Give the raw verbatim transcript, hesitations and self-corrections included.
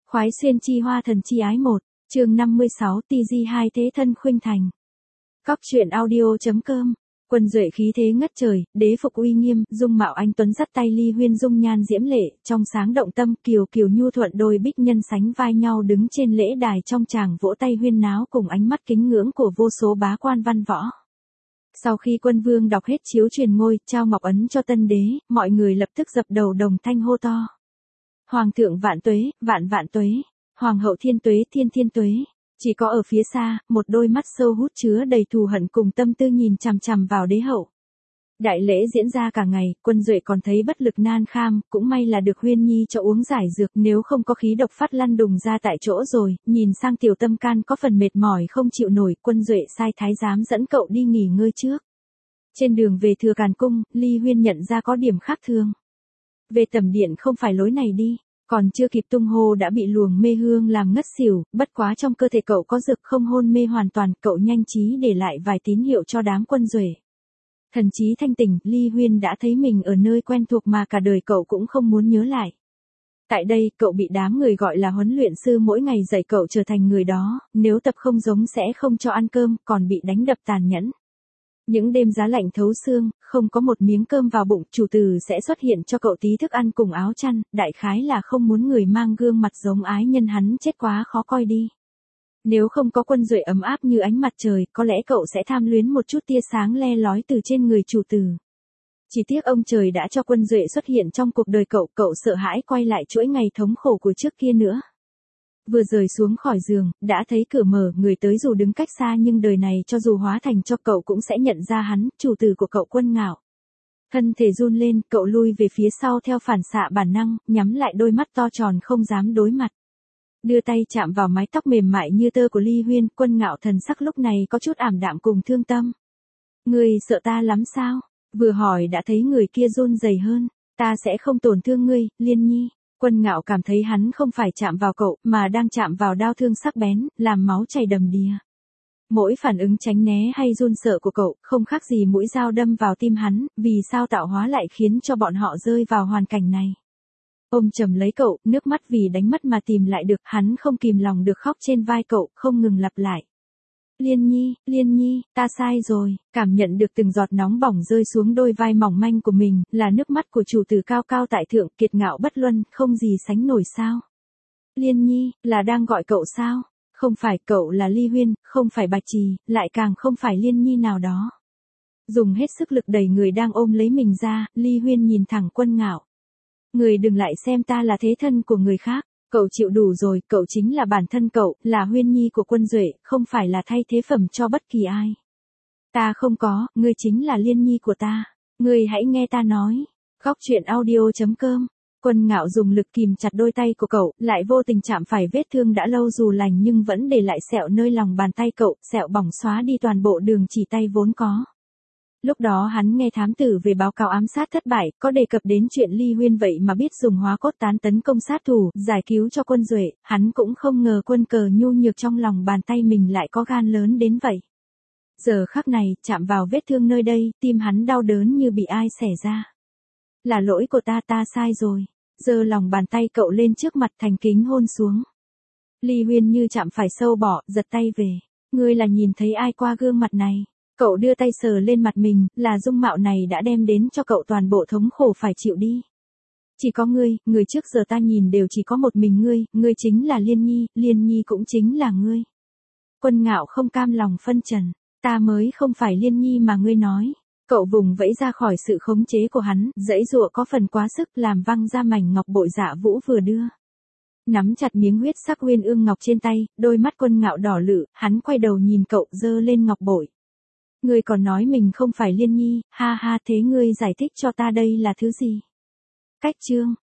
Khoái xuyên chi hoa thần chi ái một, chương năm mươi sáu ti di hai thế thân khuynh thành. Cóc truyện audio.com. Quân duệ khí thế ngất trời, đế phục uy nghiêm, dung mạo anh tuấn dắt tay Ly Huyên dung nhan diễm lệ, trong sáng động tâm, kiều kiều nhu thuận đôi bích nhân sánh vai nhau đứng trên lễ đài trong tràng vỗ tay huyên náo cùng ánh mắt kính ngưỡng của vô số bá quan văn võ. Sau khi quân vương đọc hết chiếu truyền ngôi, trao ngọc ấn cho tân đế, mọi người lập tức dập đầu đồng thanh hô to. Hoàng thượng vạn tuế, vạn vạn tuế, hoàng hậu thiên tuế thiên thiên tuế. Chỉ có ở phía xa, một đôi mắt sâu hút chứa đầy thù hận cùng tâm tư nhìn chằm chằm vào đế hậu. Đại lễ diễn ra cả ngày, quân duệ còn thấy bất lực nan kham, cũng may là được Huyên Nhi cho uống giải dược, nếu không có khí độc phát lăn đùng ra tại chỗ rồi. Nhìn sang tiểu tâm can có phần mệt mỏi không chịu nổi, quân duệ sai thái giám dẫn cậu đi nghỉ ngơi trước. Trên đường về Thừa Càn cung, Ly Huyên nhận ra có điểm khác thường. Về tầm điện không phải lối này đi. Còn chưa kịp tung hô đã bị luồng mê hương làm ngất xỉu, bất quá trong cơ thể cậu có dược không hôn mê hoàn toàn, cậu nhanh trí để lại vài tín hiệu cho đám quân duệ. Thần trí thanh tỉnh, Ly Huyên đã thấy mình ở nơi quen thuộc mà cả đời cậu cũng không muốn nhớ lại. Tại đây, cậu bị đám người gọi là huấn luyện sư mỗi ngày dạy cậu trở thành người đó, nếu tập không giống sẽ không cho ăn cơm, còn bị đánh đập tàn nhẫn. Những đêm giá lạnh thấu xương, không có một miếng cơm vào bụng, chủ tử sẽ xuất hiện cho cậu tí thức ăn cùng áo chăn, đại khái là không muốn người mang gương mặt giống ái nhân hắn chết quá khó coi đi. Nếu không có quân duệ ấm áp như ánh mặt trời, có lẽ cậu sẽ tham luyến một chút tia sáng le lói từ trên người chủ tử. Chỉ tiếc ông trời đã cho quân duệ xuất hiện trong cuộc đời cậu, cậu sợ hãi quay lại chuỗi ngày thống khổ của trước kia nữa. Vừa rời xuống khỏi giường, đã thấy cửa mở, người tới dù đứng cách xa nhưng đời này cho dù hóa thành cho cậu cũng sẽ nhận ra hắn, chủ tử của cậu Quân Ngạo. Thân thể run lên, cậu lui về phía sau theo phản xạ bản năng, nhắm lại đôi mắt to tròn không dám đối mặt. Đưa tay chạm vào mái tóc mềm mại như tơ của Ly Huyên, Quân Ngạo thần sắc lúc này có chút ảm đạm cùng thương tâm. Người sợ ta lắm sao? Vừa hỏi đã thấy người kia run rẩy hơn. Ta sẽ không tổn thương ngươi, Liên Nhi. Quân Ngạo cảm thấy hắn không phải chạm vào cậu, mà đang chạm vào đao thương sắc bén, làm máu chảy đầm đìa. Mỗi phản ứng tránh né hay run sợ của cậu, không khác gì mũi dao đâm vào tim hắn, vì sao tạo hóa lại khiến cho bọn họ rơi vào hoàn cảnh này. Ôm chầm lấy cậu, nước mắt vì đánh mất mà tìm lại được, hắn không kìm lòng được khóc trên vai cậu, không ngừng lặp lại. Liên Nhi, Liên Nhi, ta sai rồi, cảm nhận được từng giọt nóng bỏng rơi xuống đôi vai mỏng manh của mình, là nước mắt của chủ tử cao cao tại thượng, kiệt ngạo bất luân, không gì sánh nổi sao. Liên Nhi, là đang gọi cậu sao? Không phải, cậu là Ly Huyên, không phải Bạch Trì, lại càng không phải Liên Nhi nào đó. Dùng hết sức lực đẩy người đang ôm lấy mình ra, Ly Huyên nhìn thẳng Quân Ngạo. Người đừng lại xem ta là thế thân của người khác. Cậu chịu đủ rồi, cậu chính là bản thân cậu, là Huyên Nhi của quân duệ, không phải là thay thế phẩm cho bất kỳ ai. Ta không có, ngươi chính là Liên Nhi của ta. Ngươi hãy nghe ta nói. Cóc truyện audio.com. Quân Ngạo dùng lực kìm chặt đôi tay của cậu, lại vô tình chạm phải vết thương đã lâu dù lành nhưng vẫn để lại sẹo nơi lòng bàn tay cậu, sẹo bỏng xóa đi toàn bộ đường chỉ tay vốn có. Lúc đó hắn nghe thám tử về báo cáo ám sát thất bại, có đề cập đến chuyện Ly Huyên vậy mà biết dùng hóa cốt tán tấn công sát thủ, giải cứu cho quân duệ, hắn cũng không ngờ quân cờ nhu nhược trong lòng bàn tay mình lại có gan lớn đến vậy. Giờ khắc này, chạm vào vết thương nơi đây, tim hắn đau đớn như bị ai xẻ ra. Là lỗi của ta, ta sai rồi. Giơ lòng bàn tay cậu lên trước mặt thành kính hôn xuống. Ly Huyên như chạm phải sâu bọ, giật tay về. Ngươi là nhìn thấy ai qua gương mặt này? Cậu đưa tay sờ lên mặt mình, là dung mạo này đã đem đến cho cậu toàn bộ thống khổ phải chịu đi. Chỉ có ngươi, người trước giờ ta nhìn đều chỉ có một mình ngươi, ngươi chính là Liên Nhi, Liên Nhi cũng chính là ngươi. Quân Ngạo không cam lòng phân trần, ta mới không phải Liên Nhi mà ngươi nói. Cậu vùng vẫy ra khỏi sự khống chế của hắn, giãy giụa có phần quá sức làm văng ra mảnh ngọc bội Dạ Vũ vừa đưa. Nắm chặt miếng huyết sắc uyên ương ngọc trên tay, đôi mắt Quân Ngạo đỏ lự, hắn quay đầu nhìn cậu giơ lên ngọc bội. Ngươi còn nói mình không phải Liên Nhi, ha ha, thế ngươi giải thích cho ta đây là thứ gì? Cách chương,